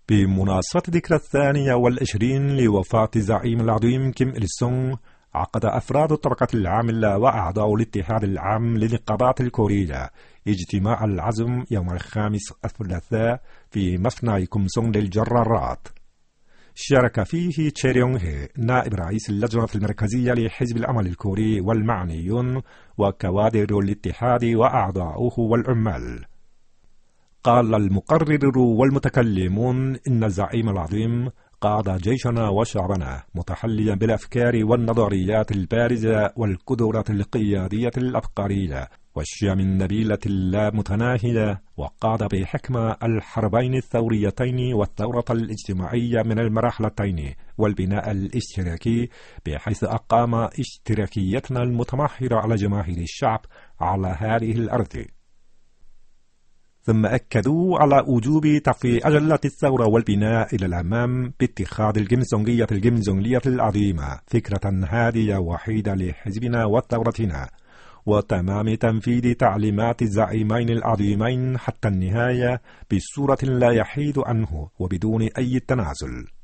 بمناسبة الذكرى 22 لوفاة الزعيم العظيم كيم إل سونغ، عقد أفراد الطبقة العاملة وأعضاء الاتحاد العام للنقابات الكورية اجتماع العزم يوم الخامس الثلاثاء في مصنع كومسونغ للجرارات. شارك فيه تشي ريونغ هي نائب رئيس اللجنة المركزية لحزب العمل الكوري والمعنيون وكوادر الاتحاد وأعضاؤه والعمال. قال المقرر والمتكلمون إن الزعيم العظيم قاد جيشنا وشعبنا متحليا بالأفكار والنظريات البارزة والقدرات القيادية العبقرية والشيم النبيلة اللامتناهية، وقاد بحكمة الحربين الثوريتين والثورة الاجتماعية من المرحلتين والبناء الاشتراكي، بحيث أقام اشتراكيتنا المتمحورة على جماهير الشعب على هذه الأرض. ثم أكدوا على وجوب تقفي أجلة الثورة والبناء إلى الأمام باتخاذ الجمزونغية العظيمة فكرة هادية وحيدة لحزبنا وثورتنا، وتمام تنفيذ تعليمات الزعيمين العظيمين حتى النهاية بصورة لا يحيد عنه وبدون أي تنازل.